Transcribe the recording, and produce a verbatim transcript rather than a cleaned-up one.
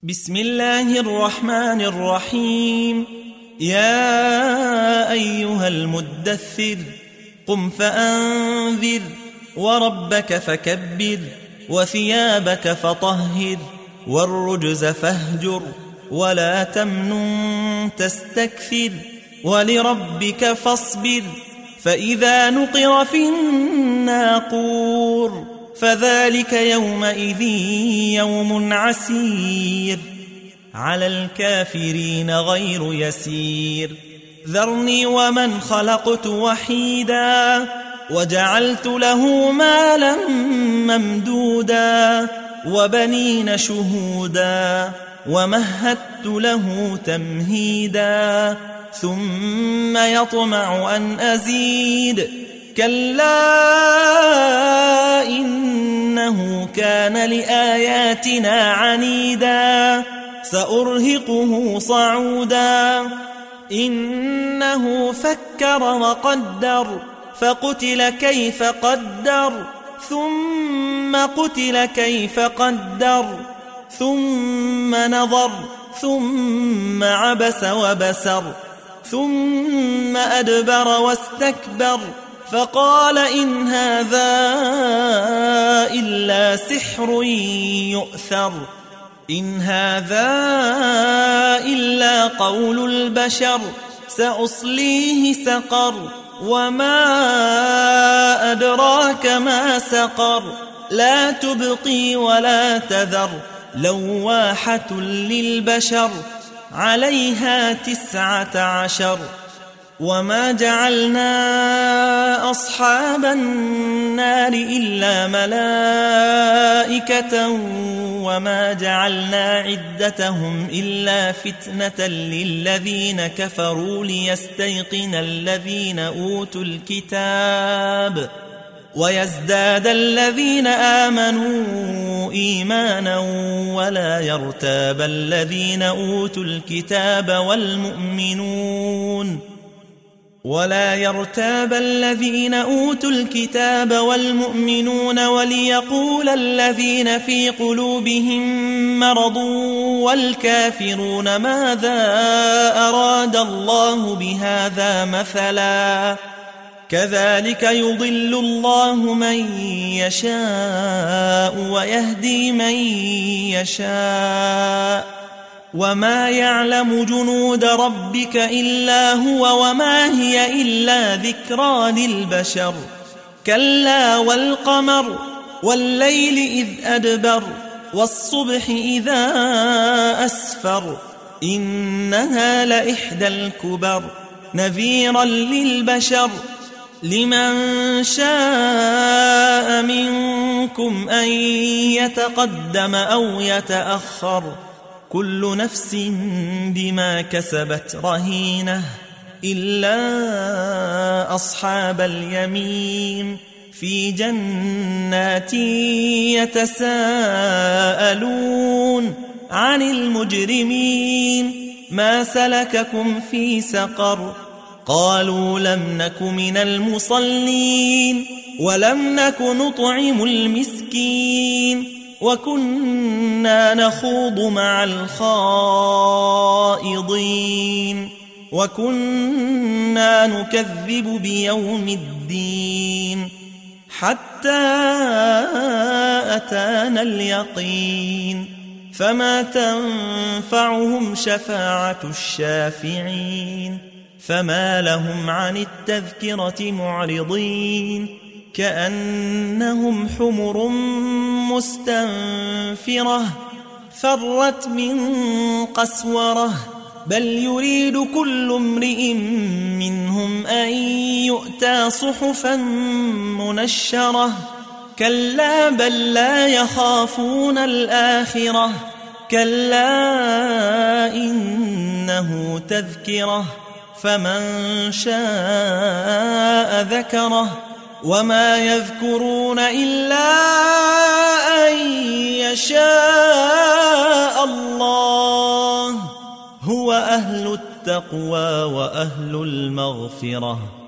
بسم الله الرحمن الرحيم. يا أيها المدثر قم فأنذر وربك فكبر وثيابك فطهر والرجز فاهجر ولا تمنن تستكثر ولربك فاصبر فإذا نقر في الناقور فذلك يومئذ يوم عسير على الكافرين غير يسير. ذرني ومن خلقت وحيدا وجعلت له مالا ممدودا وبنين شهودا ومهدت له تمهيدا ثم يطمع أن أزيد كلا إنه كان لآياتنا عنيدا سأرهقه صعودا إنه فكر وقدر فقتل كيف قدر ثم قتل كيف قدر ثم نظر ثم عبس وبسر ثم أدبر واستكبر فقال إن هذا إلا سحر يؤثر إن هذا إلا قول البشر سأصليه سقر وما أدراك ما سقر لا تبقي ولا تذر لواحة للبشر عليها تسعة عشر. وما جعلنا أصحاب النار إلا ملائكة وما جعلنا عدتهم إلا فتنة للذين كفروا ليستيقن الذين أوتوا الكتاب ويزداد الذين آمنوا إيمانا ولا يرتاب الذين أوتوا الكتاب والمؤمنون ولا يرتاب الذين أوتوا الكتاب والمؤمنون وليقول الذين في قلوبهم مرض والكافرون ماذا أراد الله بهذا مثلا كذلك يضل الله من يشاء ويهدي من يشاء وما يعلم جنود ربك إلا هو وما هي إلا ذكرى للبشر. كلا والقمر والليل إذ أدبر والصبح إذا أسفر إنها لإحدى الكبر نذيرا للبشر لمن شاء منكم أن يتقدم أو يتأخر كل نفس بما كسبت رهينة إلا أصحاب اليمين في جنات يتساءلون عن المجرمين ما سلككم في سقر قالوا لم نك من المصلين ولم نك نطعم المسكين وكنا نخوض مع الخائضين وكنا نكذب بيوم الدين حتى أتانا اليقين فما تنفعهم شفاعة الشافعين فما لهم عن التذكرة معرضين كأنهم حمر مستنفرة فرت من قسورة بل يريد كل امرئ منهم أن يؤتى صحفا منشرة كلا بل لا يخافون الآخرة كلا إنه تذكرة فمن شاء ذكره وما يذكرون إلا أن يشاء الله هو أهل التقوى وأهل المغفرة.